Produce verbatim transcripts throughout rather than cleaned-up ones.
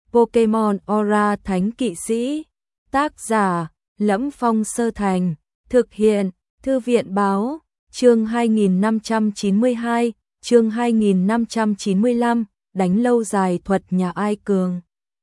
Pokemon Aura Thánh Kỵ Sĩ. Tác giả: Lẫm Phong Sơ Thành. Thực hiện: Thư viện Báo. Chương hai nghìn năm trăm chín mươi hai, chương hai nghìn năm trăm chín mươi lăm, đánh lâu dài thuật nhà ai cường.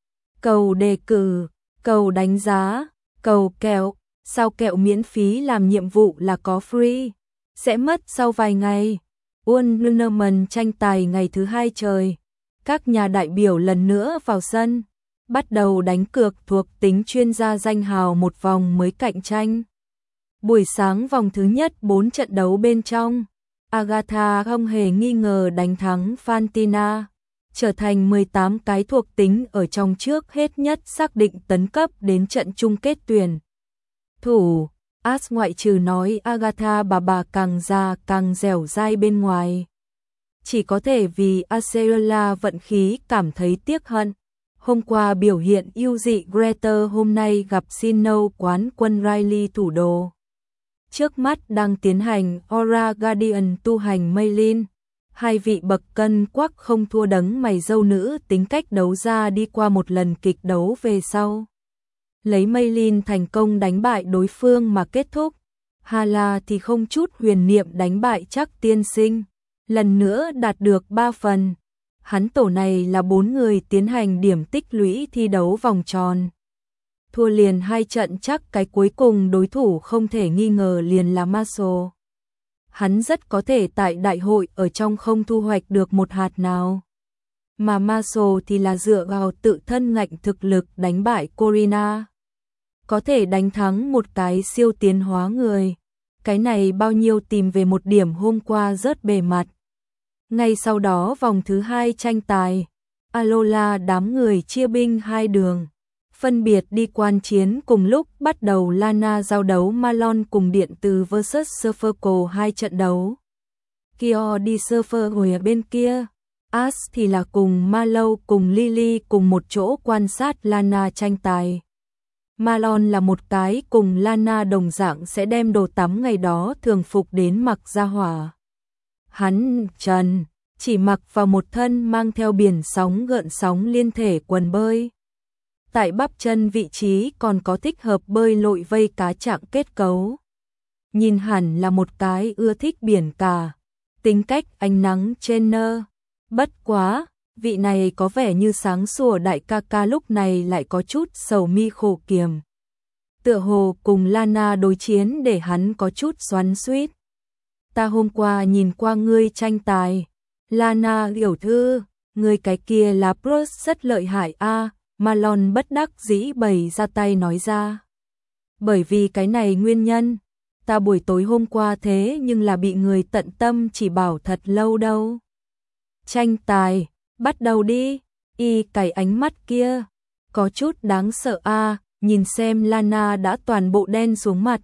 Cầu đề cử, cầu đánh giá, cầu kẹo. Sao kẹo miễn phí làm nhiệm vụ là có free? Sẽ mất sau vài ngày. Uôn Tournament tranh tài ngày thứ hai trời. Các nhà đại biểu lần nữa vào sân, bắt đầu đánh cược thuộc tính chuyên gia danh hào một vòng mới cạnh tranh. Buổi sáng vòng thứ nhất bốn trận đấu bên trong, Agatha không hề nghi ngờ đánh thắng Fantina, trở thành mười tám cái thuộc tính ở trong trước hết nhất xác định tấn cấp đến trận chung kết tuyển thủ. As ngoại trừ nói Agatha bà bà càng già càng dẻo dai bên ngoài, chỉ có thể vì Acerola vận khí cảm thấy tiếc hận. Hôm qua biểu hiện ưu dị Greta hôm nay gặp Sinnoh quán quân Riley thủ đồ. Trước mắt đang tiến hành Aura Guardian tu hành Maylin. Hai vị bậc cân quắc không thua đấng mày râu nữ tính cách đấu ra đi qua một lần kịch đấu về sau. Lấy Maylin thành công đánh bại đối phương mà kết thúc. Hala thì không chút huyền niệm đánh bại chắc tiên sinh. Lần nữa đạt được ba phần. Hắn tổ này là bốn người tiến hành điểm tích lũy thi đấu vòng tròn. Thua liền hai trận chắc cái cuối cùng đối thủ không thể nghi ngờ liền là Marshall. Hắn rất có thể tại đại hội ở trong không thu hoạch được một hạt nào. Mà Marshall thì là dựa vào tự thân ngạnh thực lực đánh bại Corina. Có thể đánh thắng một cái siêu tiến hóa người. Cái này bao nhiêu tìm về một điểm hôm qua rớt bề mặt. Ngay sau đó vòng thứ hai tranh tài, Alola đám người chia binh hai đường, phân biệt đi quan chiến cùng lúc bắt đầu Lana giao đấu Malon cùng điện từ versus Surferco hai trận đấu. Kyo đi Surfer ngồi ở bên kia, Ash thì là cùng Mallow cùng Lily cùng một chỗ quan sát Lana tranh tài. Malon là một cái cùng Lana đồng dạng sẽ đem đồ tắm ngày đó thường phục đến mặc ra hỏa. Hắn, Trần, chỉ mặc vào một thân mang theo biển sóng gợn sóng liên thể quần bơi. Tại bắp chân vị trí còn có thích hợp bơi lội vây cá trạng kết cấu. Nhìn hẳn là một cái ưa thích biển cả. Tính cách ánh nắng trainer. Bất quá, vị này có vẻ như sáng sủa đại ca ca lúc này lại có chút sầu mi khổ kiềm. Tựa hồ cùng Lana đối chiến để hắn có chút xoắn xuýt. Ta hôm qua nhìn qua ngươi tranh tài. Lana tiểu thư, ngươi cái kia là Bruce rất lợi hại a. À, Malon bất đắc dĩ bày ra tay nói ra. Bởi vì cái này nguyên nhân, ta buổi tối hôm qua thế nhưng là bị người tận tâm chỉ bảo thật lâu đâu. Tranh tài, bắt đầu đi. Y cái ánh mắt kia, có chút đáng sợ a. À, nhìn xem Lana đã toàn bộ đen xuống mặt.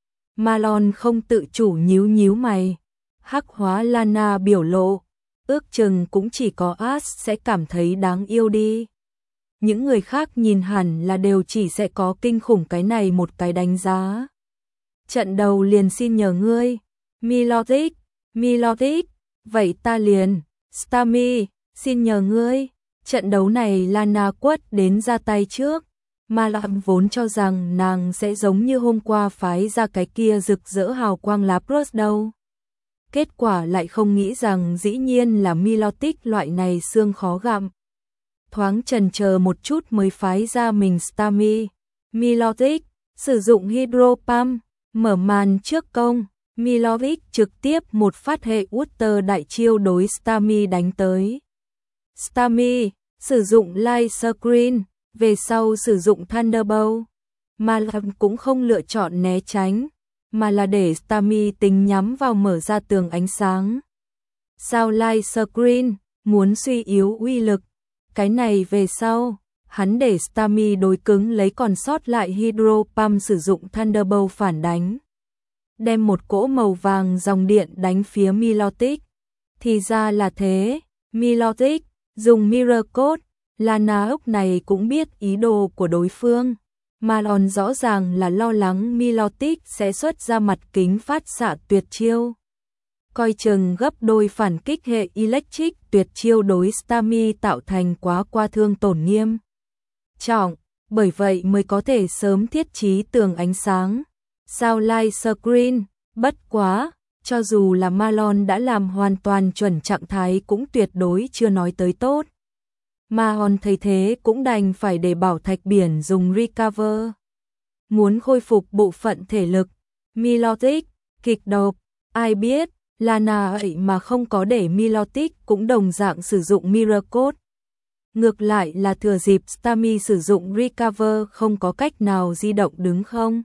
Malon không tự chủ nhíu nhíu mày. Hắc hóa Lana biểu lộ, ước chừng cũng chỉ có Ash sẽ cảm thấy đáng yêu đi. Những người khác nhìn hẳn là đều chỉ sẽ có kinh khủng cái này một cái đánh giá. Trận đầu liền xin nhờ ngươi. Milotic, Milotic, vậy ta liền. Starmie, xin nhờ ngươi. Trận đấu này Lana quất đến ra tay trước. Mà làm vốn cho rằng nàng sẽ giống như hôm qua phái ra cái kia rực rỡ hào quang lá Bruce đâu. Kết quả lại không nghĩ rằng dĩ nhiên là Milotic loại này xương khó gặm. Thoáng chần chờ một chút mới phái ra mình Starmie. Milotic, sử dụng Hydro Pump, mở màn trước công. Milotic trực tiếp một phát hệ Water đại chiêu đối Starmie đánh tới. Starmie, sử dụng Light Screen, về sau sử dụng Thunderbolt. Mà làm cũng không lựa chọn né tránh, mà là để Starmie tính nhắm vào mở ra tường ánh sáng. Sao Light Screen, muốn suy yếu uy lực. Cái này về sau, hắn để Starmie đối cứng lấy còn sót lại Hydro Pump sử dụng Thunderbolt phản đánh. Đem một cỗ màu vàng dòng điện đánh phía Milotic. Thì ra là thế, Milotic, dùng Mirror Code, Lana ốc này cũng biết ý đồ của đối phương. Malon rõ ràng là lo lắng Milotic sẽ xuất ra mặt kính phát xạ tuyệt chiêu. Coi chừng gấp đôi phản kích hệ Electric tuyệt chiêu đối Starmie tạo thành quá qua thương tổn nghiêm trọng, bởi vậy mới có thể sớm thiết trí tường ánh sáng. Sao light screen, bất quá, cho dù là Marlon đã làm hoàn toàn chuẩn trạng thái cũng tuyệt đối chưa nói tới tốt. Mahon thấy thế cũng đành phải để Bảo Thạch Biển dùng recover. Muốn khôi phục bộ phận thể lực, Milotic, kịch độc, ai biết, Lana ấy mà không có để Milotic cũng đồng dạng sử dụng Mirror Code. Ngược lại là thừa dịp Stami sử dụng recover không có cách nào di động đứng không.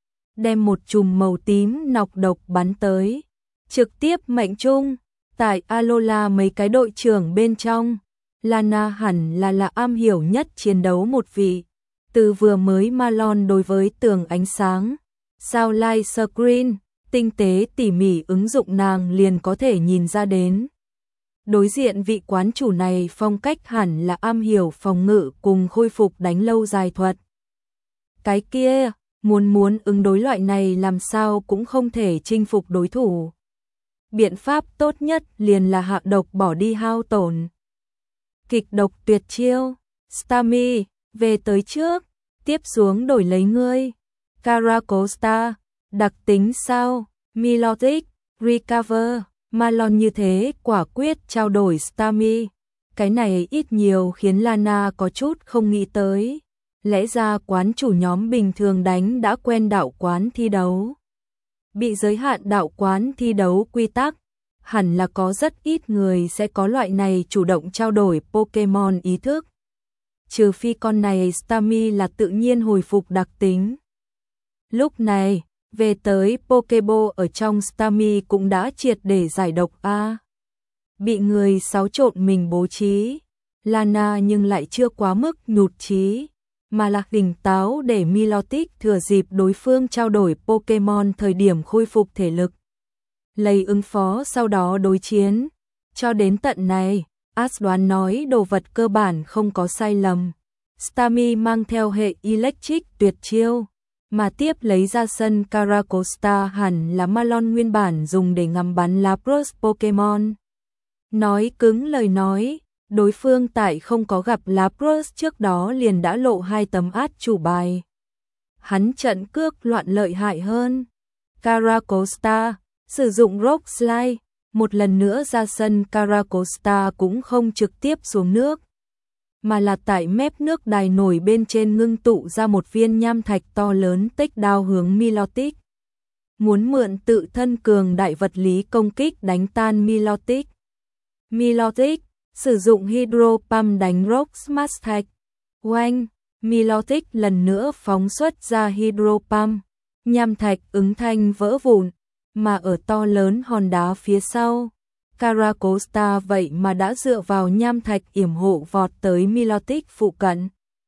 Đem một chùm màu tím nọc độc bắn tới. Trực tiếp mệnh trung, tại Alola mấy cái đội trưởng bên trong. Lana hẳn là là am hiểu nhất chiến đấu một vị. Từ vừa mới Marlon đối với tường ánh sáng, sao light screen, tinh tế tỉ mỉ ứng dụng nàng liền có thể nhìn ra đến. Đối diện vị quán chủ này phong cách hẳn là am hiểu phòng ngự cùng khôi phục đánh lâu dài thuật. Cái kia, muốn muốn ứng đối loại này làm sao cũng không thể chinh phục đối thủ. Biện pháp tốt nhất liền là hạ độc bỏ đi hao tổn. Kịch độc tuyệt chiêu, Stami, về tới trước, tiếp xuống đổi lấy ngươi. Caracosta, đặc tính sao, Milotic, recover, Marlon như thế quả quyết trao đổi Stami. Cái này ít nhiều khiến Lana có chút không nghĩ tới. Lẽ ra quán chủ nhóm bình thường đánh đã quen đạo quán thi đấu. Bị giới hạn đạo quán thi đấu quy tắc, hẳn là có rất ít người sẽ có loại này chủ động trao đổi Pokemon ý thức. Trừ phi con này Stami là tự nhiên hồi phục đặc tính. Lúc này, về tới Pokeball ở trong Stami cũng đã triệt để giải độc a. Bị người xáo trộn mình bố trí, Lana nhưng lại chưa quá mức nhụt chí, mà là tỉnh táo để Milotic thừa dịp đối phương trao đổi Pokemon thời điểm khôi phục thể lực. Lấy ứng phó sau đó đối chiến. Cho đến tận này, Ash đoán nói đồ vật cơ bản không có sai lầm. Stami mang theo hệ Electric tuyệt chiêu, mà tiếp lấy ra sân Caracosta hẳn là Marlon nguyên bản dùng để ngắm bắn Lapras Pokemon. Nói cứng lời nói, đối phương tại không có gặp Lapras trước đó liền đã lộ hai tấm át chủ bài. Hắn trận cước loạn lợi hại hơn. Caracosta sử dụng Rock Slide, một lần nữa ra sân Caracosta cũng không trực tiếp xuống nước, mà là tại mép nước đài nổi bên trên ngưng tụ ra một viên nham thạch to lớn tích đao hướng Milotic. Muốn mượn tự thân cường đại vật lý công kích đánh tan Milotic. Milotic sử dụng Hydro Pump đánh Rock Smash thạch. Oanh, Milotic lần nữa phóng xuất ra Hydro Pump, nham thạch ứng thanh vỡ vụn, mà ở to lớn hòn đá phía sau, Caracosta vậy mà đã dựa vào nham thạch yểm hộ vọt tới Milotic phụ cận.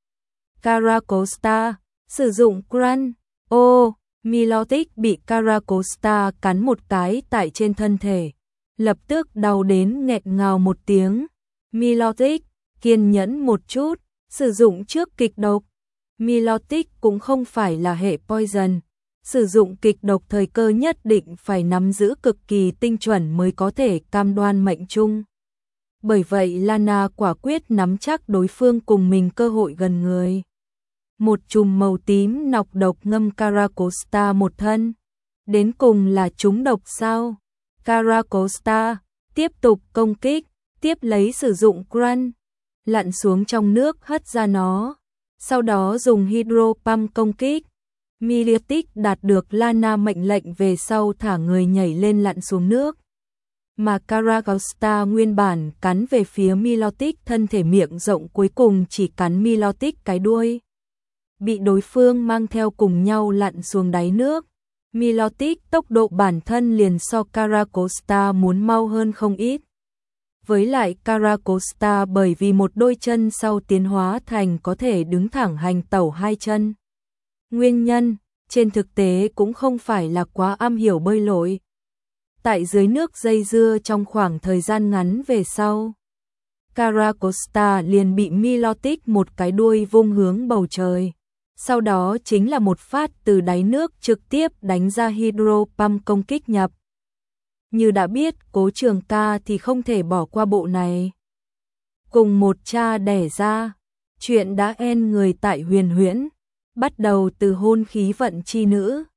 Caracosta sử dụng Crunch. Ô, Milotic bị Caracosta cắn một cái tại trên thân thể, lập tức đau đến nghẹt ngào một tiếng. Milotic kiên nhẫn một chút, sử dụng trước kịch độc. Milotic cũng không phải là hệ poison, sử dụng kịch độc thời cơ nhất định phải nắm giữ cực kỳ tinh chuẩn mới có thể cam đoan mệnh trung. Bởi vậy Lana quả quyết nắm chắc đối phương cùng mình cơ hội gần người. Một chùm màu tím nọc độc ngâm Caracosta một thân. Đến cùng là trúng độc sao? Caracosta tiếp tục công kích, tiếp lấy sử dụng Crunch, lặn xuống trong nước hất ra nó, sau đó dùng Hydro Pump công kích. Milotic đạt được Lana mệnh lệnh về sau thả người nhảy lên lặn xuống nước. Mà Caracosta nguyên bản cắn về phía Milotic thân thể miệng rộng cuối cùng chỉ cắn Milotic cái đuôi. Bị đối phương mang theo cùng nhau lặn xuống đáy nước. Milotic tốc độ bản thân liền so Caracosta muốn mau hơn không ít. Với lại Caracosta bởi vì một đôi chân sau tiến hóa thành có thể đứng thẳng hành tẩu hai chân. Nguyên nhân, trên thực tế cũng không phải là quá am hiểu bơi lội. Tại dưới nước dây dưa trong khoảng thời gian ngắn về sau, Caracosta liền bị Milotic một cái đuôi vung hướng bầu trời. Sau đó chính là một phát từ đáy nước trực tiếp đánh ra Hydro Pump công kích nhập. Như đã biết, Cố Trường Ca thì không thể bỏ qua bộ này. Cùng một cha đẻ ra, Chuyện đã end người tại Huyền Huyễn, bắt đầu từ hôn khí vận chi nữ.